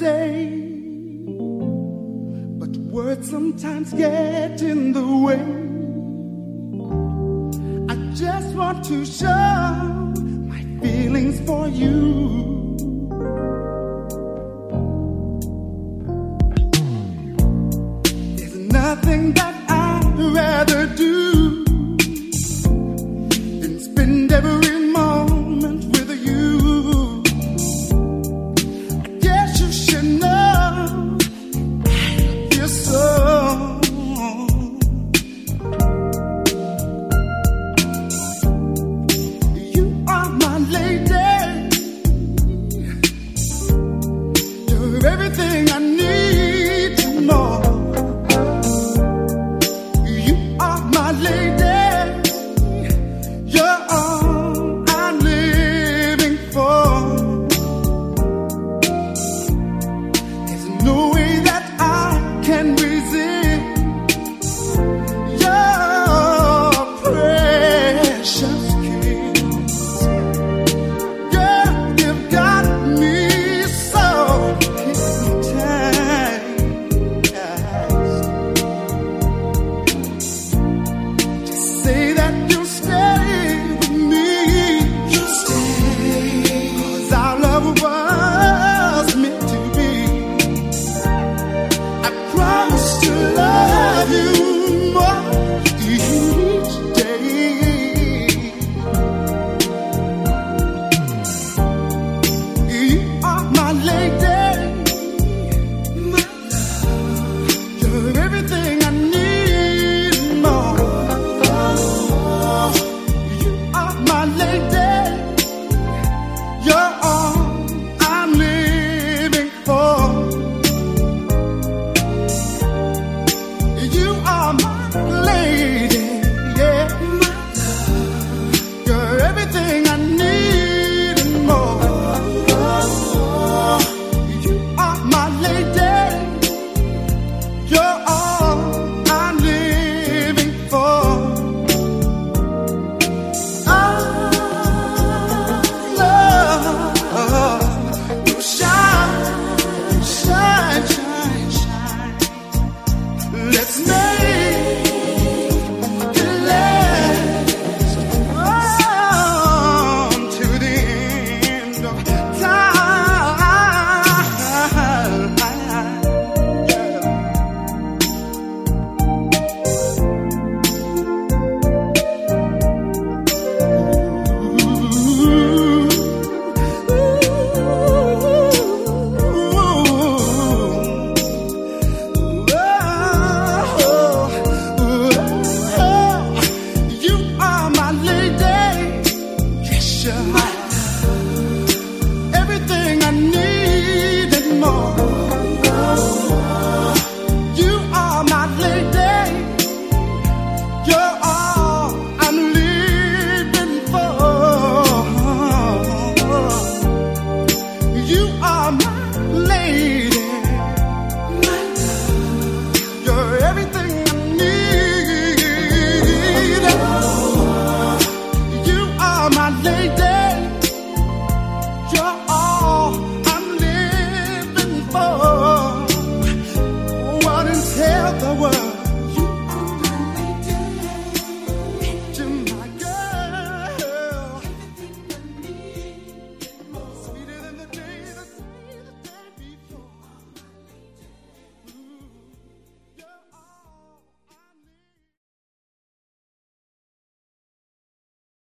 say, but words sometimes get in the way. I just want to show my feelings for you. There's nothing that I'd rather do than spend every moment with you. I guess you should know I feel so. You are my lady. You're everything I need.